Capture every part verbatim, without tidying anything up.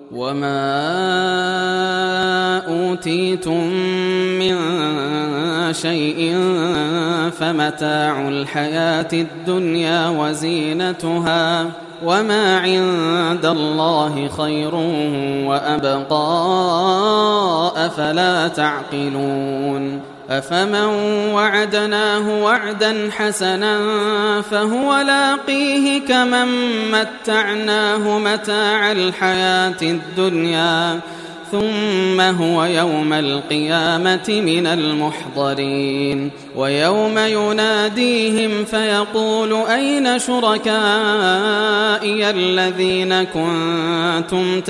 وما أوتيتم من شيء فمتاع الحياة الدنيا وزينتها وما عند الله خير وأبقى أفلا تعقلون أفمن وعدناه وعدا حسنا فهو لاقيه كمن متعناه متاع الحياة الدنيا ثم هو يوم القيامة من المحضرين ويوم يناديهم فيقول أين شركائي الذين كنتم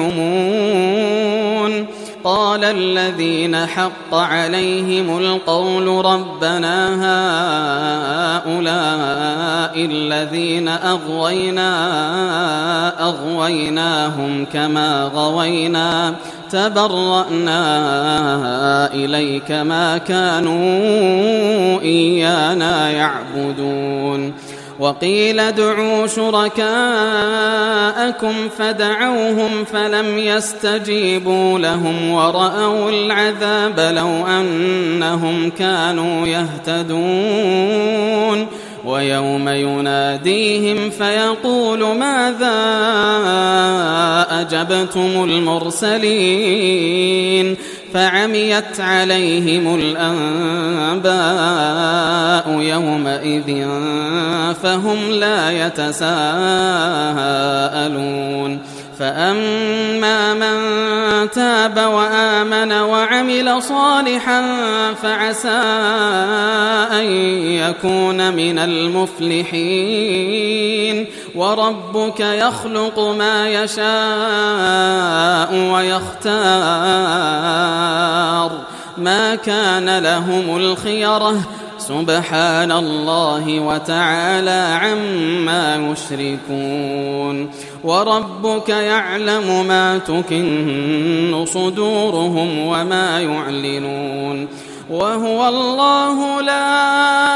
تزعمون قال الذين حق عليهم القول ربنا هؤلاء الذين أغوينا أغويناهم كما غوينا تبرأنا إليك ما كانوا إيانا يعبدون وقيل ادعوا شركاءكم فدعوهم فلم يستجيبوا لهم ورأوا العذاب لو أنهم كانوا يهتدون ويوم يناديهم فيقول ماذا أجبتم المرسلين فعميت عليهم الأنباء يومئذ فهم لا يتساءلون فأما من تاب وآمن وعمل صالحا فعسى أن يكون من المفلحين وربك يخلق ما يشاء ويختار ما كان لهم الخيرة سبحان الله وتعالى عما يشركون وربك يعلم ما تكن صدورهم وما يعلنون وهو الله لا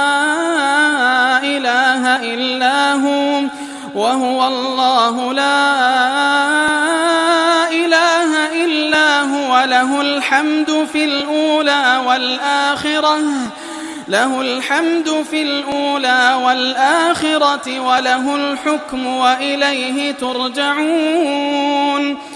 إله إلا هو وهو الله لا إله إلا هو له الحمد في الأولى والآخرة له الحمد في الأولى والآخرة وله الحكم وإليه ترجعون